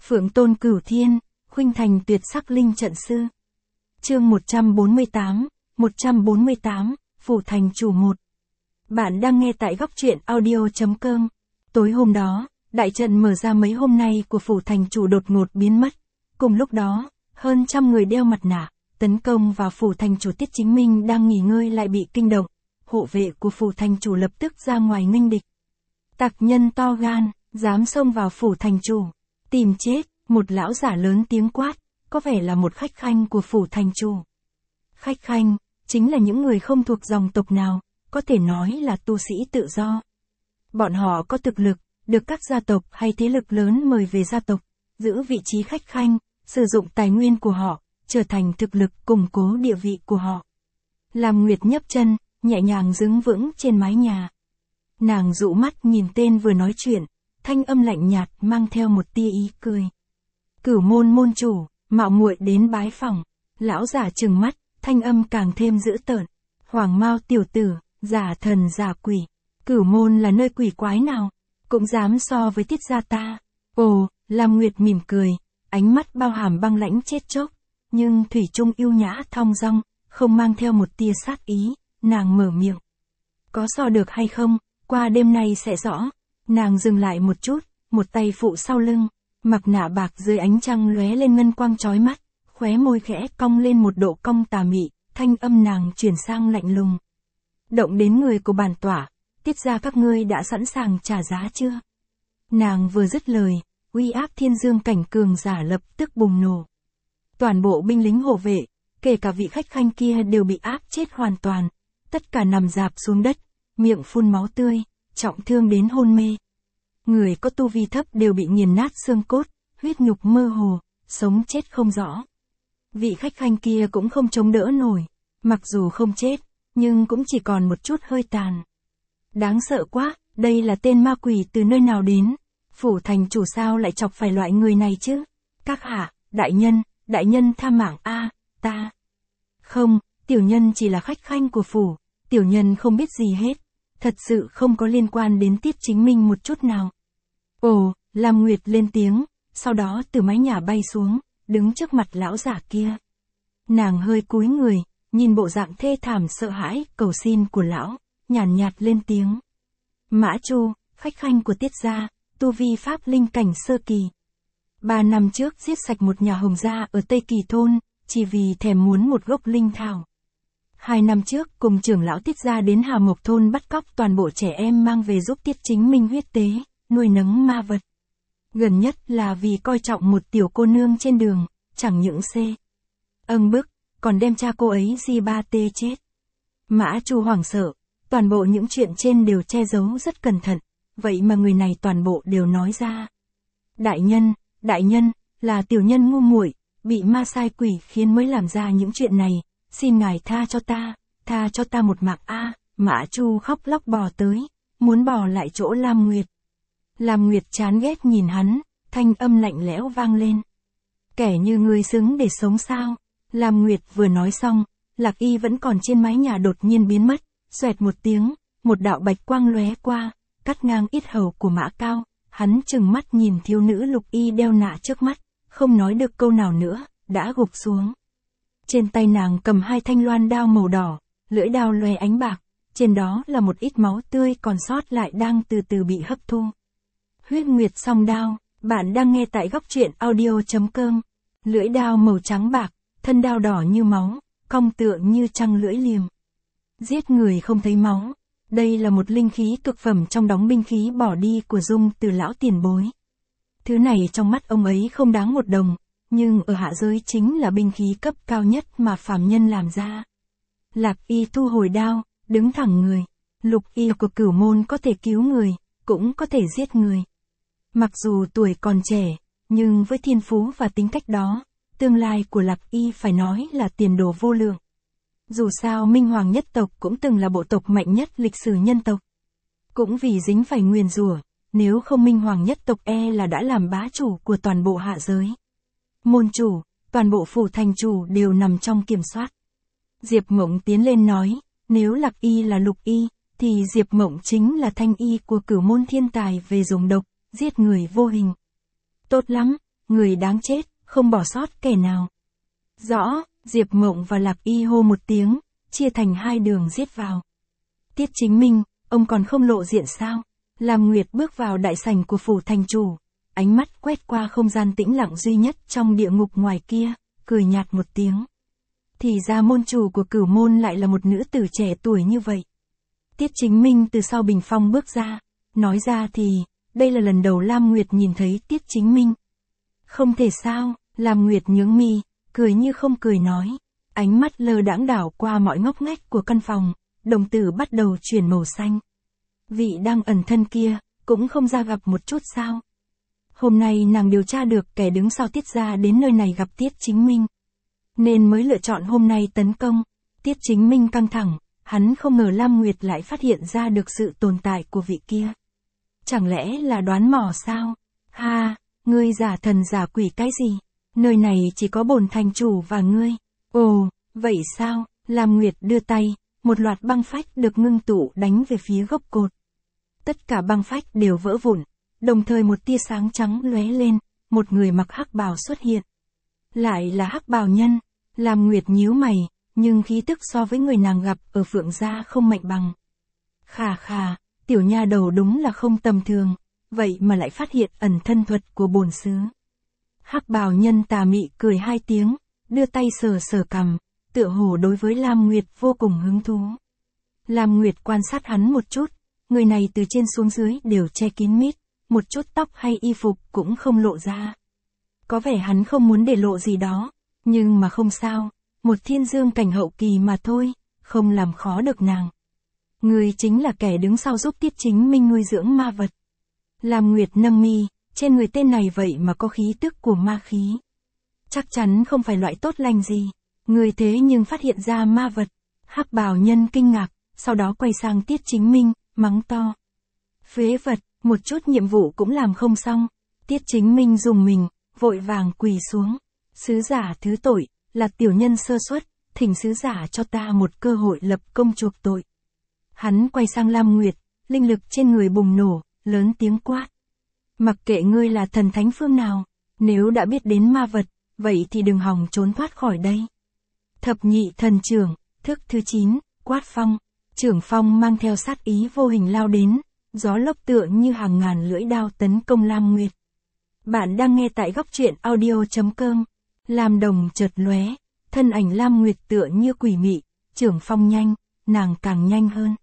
Phượng tôn cửu thiên, khuynh thành tuyệt sắc linh trận sư. Chương 148, Phủ Thành Chủ 1. Bạn đang nghe tại góc truyện audio.com. Tối hôm đó, đại trận mở ra mấy hôm nay của Phủ Thành Chủ đột ngột biến mất. Cùng lúc đó, hơn trăm người đeo mặt nạ, tấn công vào Phủ Thành Chủ. Tiết Chính Minh đang nghỉ ngơi lại bị kinh động. Hộ vệ của Phủ Thành Chủ lập tức ra ngoài nghênh địch. Tặc nhân to gan, dám xông vào Phủ Thành Chủ. Tìm chết, một lão giả lớn tiếng quát, có vẻ là một khách khanh của Phủ Thành Chủ. Khách khanh, chính là những người không thuộc dòng tộc nào, có thể nói là tu sĩ tự do. Bọn họ có thực lực, được các gia tộc hay thế lực lớn mời về gia tộc, giữ vị trí khách khanh, sử dụng tài nguyên của họ, trở thành thực lực củng cố địa vị của họ. Lam Nguyệt nhấp chân, nhẹ nhàng đứng vững trên mái nhà. Nàng dụ mắt nhìn tên vừa nói chuyện, thanh âm lạnh nhạt mang theo một tia ý cười. Cửu môn môn chủ, mạo muội đến bái phỏng. Lão giả trừng mắt, thanh âm càng thêm dữ tợn. Hoàng Mao tiểu tử, giả thần giả quỷ. Cửu môn là nơi quỷ quái nào, cũng dám so với Tiết gia ta. Ồ, Lam Nguyệt mỉm cười, ánh mắt bao hàm băng lãnh chết chóc, nhưng thủy chung yêu nhã thong dong, không mang theo một tia sát ý. Nàng mở miệng. Có so được hay không, qua đêm nay sẽ rõ. Nàng dừng lại một chút, một tay phụ sau lưng, mặt nạ bạc dưới ánh trăng lóe lên ngân quang chói mắt, khóe môi khẽ cong lên một độ cong tà mị, thanh âm nàng chuyển sang lạnh lùng. Động đến người của bản tỏa, Tiết gia các ngươi đã sẵn sàng trả giá chưa? Nàng vừa dứt lời, uy áp thiên dương cảnh cường giả lập tức bùng nổ. Toàn bộ binh lính hộ vệ, kể cả vị khách khanh kia đều bị áp chết hoàn toàn, tất cả nằm rạp xuống đất, miệng phun máu tươi, trọng thương đến hôn mê. Người có tu vi thấp đều bị nghiền nát xương cốt, huyết nhục mơ hồ, sống chết không rõ. Vị khách khanh kia cũng không chống đỡ nổi, mặc dù không chết, nhưng cũng chỉ còn một chút hơi tàn. Đáng sợ quá, đây là tên ma quỷ từ nơi nào đến? Phủ Thành Chủ sao lại chọc phải loại người này chứ? Các hạ, đại nhân tha mạng a, ta. Không, tiểu nhân chỉ là khách khanh của phủ, tiểu nhân không biết gì hết. Thật sự không có liên quan đến Tiết Chính Minh một chút nào. Ồ, Lam Nguyệt lên tiếng, sau đó từ mái nhà bay xuống, đứng trước mặt lão giả kia. Nàng hơi cúi người, nhìn bộ dạng thê thảm sợ hãi, cầu xin của lão, nhàn nhạt lên tiếng. Mã Chu, khách khanh của Tiết gia, tu vi pháp linh cảnh sơ kỳ. 3 năm trước giết sạch một nhà Hồng gia ở Tây Kỳ thôn, chỉ vì thèm muốn một gốc linh thảo. 2 năm trước cùng trưởng lão Tiết gia đến Hà Mộc thôn bắt cóc toàn bộ trẻ em mang về giúp Tiết Chính Minh huyết tế, nuôi nấng ma vật. Gần nhất là vì coi trọng một tiểu cô nương trên đường, chẳng những bức, còn đem cha cô ấy Di3T chết. Mã Chu hoảng sợ, toàn bộ những chuyện trên đều che giấu rất cẩn thận, vậy mà người này toàn bộ đều nói ra. Đại nhân, là tiểu nhân ngu muội, bị ma sai quỷ khiến mới làm ra những chuyện này. Xin ngài tha cho ta một mạng a. Mã Chu khóc lóc bò tới, muốn bò lại chỗ Lam Nguyệt. Lam Nguyệt chán ghét nhìn hắn, thanh âm lạnh lẽo vang lên. Kẻ như ngươi xứng để sống sao? Lam Nguyệt vừa nói xong, Lạc Y vẫn còn trên mái nhà đột nhiên biến mất, xoẹt một tiếng, một đạo bạch quang lóe qua, cắt ngang yết hầu của Mã Cao, hắn trừng mắt nhìn thiếu nữ Lục Y đeo nạ trước mắt, không nói được câu nào nữa, đã gục xuống. Trên tay nàng cầm 2 thanh loan đao màu đỏ, lưỡi đao lóe ánh bạc, trên đó là một ít máu tươi còn sót lại đang từ từ bị hấp thu. Huyết Nguyệt song đao, bạn đang nghe tại góc truyện audio.com. Lưỡi đao màu trắng bạc, thân đao đỏ như máu, cong tựa như trăng lưỡi liềm. Giết người không thấy máu, đây là một linh khí cực phẩm trong đống binh khí bỏ đi của Dung Từ lão tiền bối. Thứ này trong mắt ông ấy không đáng một đồng, nhưng ở hạ giới chính là binh khí cấp cao nhất mà phàm nhân làm ra. Lạc Y thu hồi đao, đứng thẳng người. Lục Y của Cửu môn có thể cứu người, cũng có thể giết người. Mặc dù tuổi còn trẻ, nhưng với thiên phú và tính cách đó, tương lai của Lạc Y phải nói là tiền đồ vô lượng. Dù sao Minh Hoàng nhất tộc cũng từng là bộ tộc mạnh nhất lịch sử nhân tộc. Cũng vì dính phải nguyền rủa, nếu không Minh Hoàng nhất tộc là đã làm bá chủ của toàn bộ hạ giới. Môn chủ, toàn bộ Phủ Thành Chủ đều nằm trong kiểm soát. Diệp Mộng tiến lên nói, nếu Lạc Y là Lục Y, thì Diệp Mộng chính là Thanh Y của Cửu môn thiên tài về dùng độc, giết người vô hình. Tốt lắm, người đáng chết, không bỏ sót kẻ nào. Rõ, Diệp Mộng và Lạc Y hô một tiếng, chia thành hai đường giết vào. Tiết Chính Minh, ông còn không lộ diện sao? Lam Nguyệt bước vào đại sảnh của phủ thành chủ, ánh mắt quét qua không gian tĩnh lặng duy nhất trong địa ngục ngoài kia, cười nhạt một tiếng. Thì ra môn chủ của Cửu môn lại là một nữ tử trẻ tuổi như vậy. Tiết Chính Minh từ sau bình phong bước ra, nói ra thì, đây là lần đầu Lam Nguyệt nhìn thấy Tiết Chính Minh. Không thể sao, Lam Nguyệt nhướng mi, cười như không cười nói, ánh mắt lơ đãng đảo qua mọi ngóc ngách của căn phòng, đồng tử bắt đầu chuyển màu xanh. Vị đang ẩn thân kia, cũng không ra gặp một chút sao. Hôm nay nàng điều tra được kẻ đứng sau Tiết gia đến nơi này gặp Tiết Chính Minh, nên mới lựa chọn hôm nay tấn công. Tiết Chính Minh căng thẳng, hắn không ngờ Lam Nguyệt lại phát hiện ra được sự tồn tại của vị kia. Chẳng lẽ là đoán mò sao? Ha, ngươi giả thần giả quỷ cái gì? Nơi này chỉ có bổn thành chủ và ngươi. Ồ, vậy sao? Lam Nguyệt đưa tay, một loạt băng phách được ngưng tụ đánh về phía gốc cột. Tất cả băng phách đều vỡ vụn, đồng thời một tia sáng trắng lóe lên, một người mặc hắc bào xuất hiện. Lại là hắc bào nhân. Lam Nguyệt nhíu mày, nhưng khí tức so với người nàng gặp ở Phượng gia không mạnh bằng. Khà khà, tiểu nha đầu đúng là không tầm thường, vậy mà lại phát hiện ẩn thân thuật của bổn sứ. Hắc bào nhân tà mị cười hai tiếng, đưa tay sờ sờ cằm, tựa hồ đối với Lam Nguyệt vô cùng hứng thú. Lam Nguyệt quan sát hắn một chút, người này từ trên xuống dưới đều che kín mít, một chút tóc hay y phục cũng không lộ ra. Có vẻ hắn không muốn để lộ gì đó, nhưng mà không sao, một thiên dương cảnh hậu kỳ mà thôi, không làm khó được nàng. Người chính là kẻ đứng sau giúp Tiết Chính Minh nuôi dưỡng ma vật. Lam Nguyệt nâng mi, trên người tên này vậy mà có khí tức của ma khí. Chắc chắn không phải loại tốt lành gì, người thế nhưng phát hiện ra ma vật. Hắc bào nhân kinh ngạc, sau đó quay sang Tiết Chính Minh, mắng to. Phế vật, một chút nhiệm vụ cũng làm không xong. Tiết Chính Minh dùng mình, vội vàng quỳ xuống. Sứ giả thứ tội, là tiểu nhân sơ suất, thỉnh sứ giả cho ta một cơ hội lập công chuộc tội. Hắn quay sang Lam Nguyệt, linh lực trên người bùng nổ, lớn tiếng quát. Mặc kệ ngươi là thần thánh phương nào, nếu đã biết đến ma vật, vậy thì đừng hòng trốn thoát khỏi đây. Thập nhị thần trưởng, thức thứ 9, quát phong. Trưởng phong mang theo sát ý vô hình lao đến, gió lốc tựa như hàng ngàn lưỡi đao tấn công Lam Nguyệt. Bạn đang nghe tại góc truyện audio.com. Lam đồng chợt lóe, thân ảnh Lam Nguyệt tựa như quỷ mị, trưởng phong nhanh, nàng càng nhanh hơn.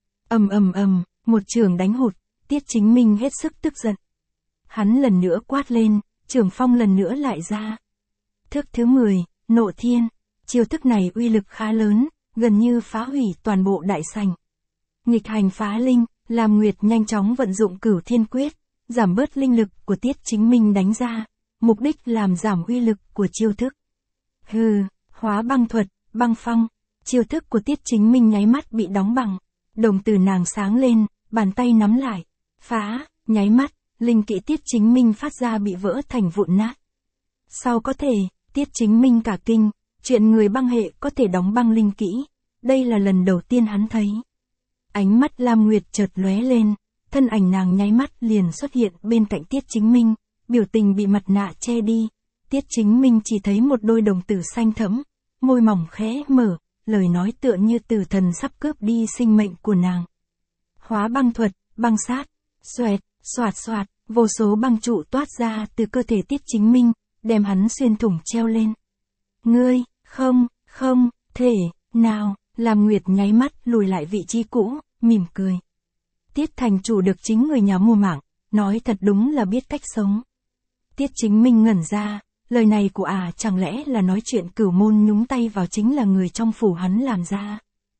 Ầm, một trường đánh hụt, Tiết Chính Minh hết sức tức giận. Hắn lần nữa quát lên, trưởng phong lần nữa lại ra. Thức thứ 10, nộ thiên, chiêu thức này uy lực khá lớn, gần như phá hủy toàn bộ đại sảnh. Nghịch hành phá linh, Lam Nguyệt nhanh chóng vận dụng Cửu Thiên Quyết, giảm bớt linh lực của Tiết Chính Minh đánh ra, mục đích làm giảm uy lực của chiêu thức. Hừ, hóa băng thuật, băng phong, chiêu thức của Tiết Chính Minh nháy mắt bị đóng bằng, đồng tử nàng sáng lên, bàn tay nắm lại, phá, nháy mắt, linh kỹ Tiết Chính Minh phát ra bị vỡ thành vụn nát. Sao có thể, Tiết Chính Minh cả kinh, chuyện người băng hệ có thể đóng băng linh kỹ, đây là lần đầu tiên hắn thấy. Ánh mắt Lam Nguyệt chợt lóe lên, thân ảnh nàng nháy mắt liền xuất hiện bên cạnh Tiết Chính Minh, biểu tình bị mặt nạ che đi. Tiết Chính Minh chỉ thấy một đôi đồng tử xanh thẫm, môi mỏng khẽ mở, lời nói tựa như tử thần sắp cướp đi sinh mệnh của nàng. Hóa băng thuật, băng sát, xoẹt, xoạt, vô số băng trụ toát ra từ cơ thể Tiết Chính Minh, đem hắn xuyên thủng treo lên. Ngươi, không, thể, nào, Lam Nguyệt nháy mắt lùi lại vị trí cũ, mỉm cười. Tiết thành chủ được chính người nhà mua mạng, nói thật đúng là biết cách sống. Tiết Chính Minh ngẩn ra, lời này của chẳng lẽ là nói chuyện Cửu môn nhúng tay vào chính là người trong phủ hắn làm ra.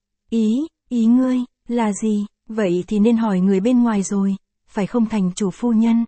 Ý ngươi, là gì, vậy thì nên hỏi người bên ngoài rồi, phải không thành chủ phu nhân?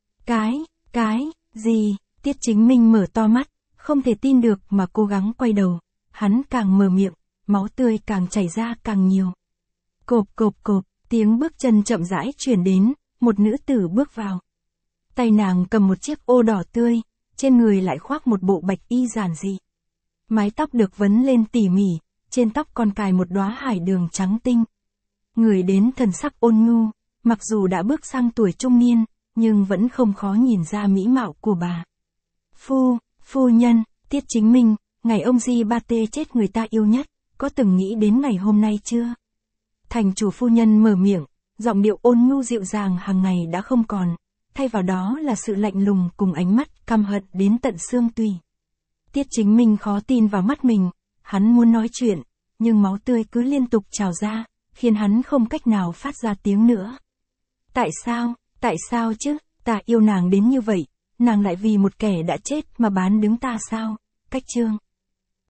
Cái, gì, Tiết Chính Minh mở to mắt, không thể tin được mà cố gắng quay đầu, hắn càng mở miệng, máu tươi càng chảy ra càng nhiều. Cộp, tiếng bước chân chậm rãi chuyển đến, một nữ tử bước vào. Tay nàng cầm một chiếc ô đỏ tươi, trên người lại khoác một bộ bạch y giản dị. Mái tóc được vấn lên tỉ mỉ, trên tóc còn cài một đóa hải đường trắng tinh. Người đến thần sắc ôn nhu, mặc dù đã bước sang tuổi trung niên, nhưng vẫn không khó nhìn ra mỹ mạo của bà. Phu nhân, Tiết Chính Minh, ngày ông Di Ba Tê chết người ta yêu nhất, có từng nghĩ đến ngày hôm nay chưa? Thành chủ phu nhân mở miệng, giọng điệu ôn nhu dịu dàng hàng ngày đã không còn, thay vào đó là sự lạnh lùng cùng ánh mắt căm hận đến tận xương tủy. Tiết Chính Minh khó tin vào mắt mình, hắn muốn nói chuyện, nhưng máu tươi cứ liên tục trào ra, khiến hắn không cách nào phát ra tiếng nữa. Tại sao chứ, ta yêu nàng đến như vậy, nàng lại vì một kẻ đã chết mà bán đứng ta sao? Cách chương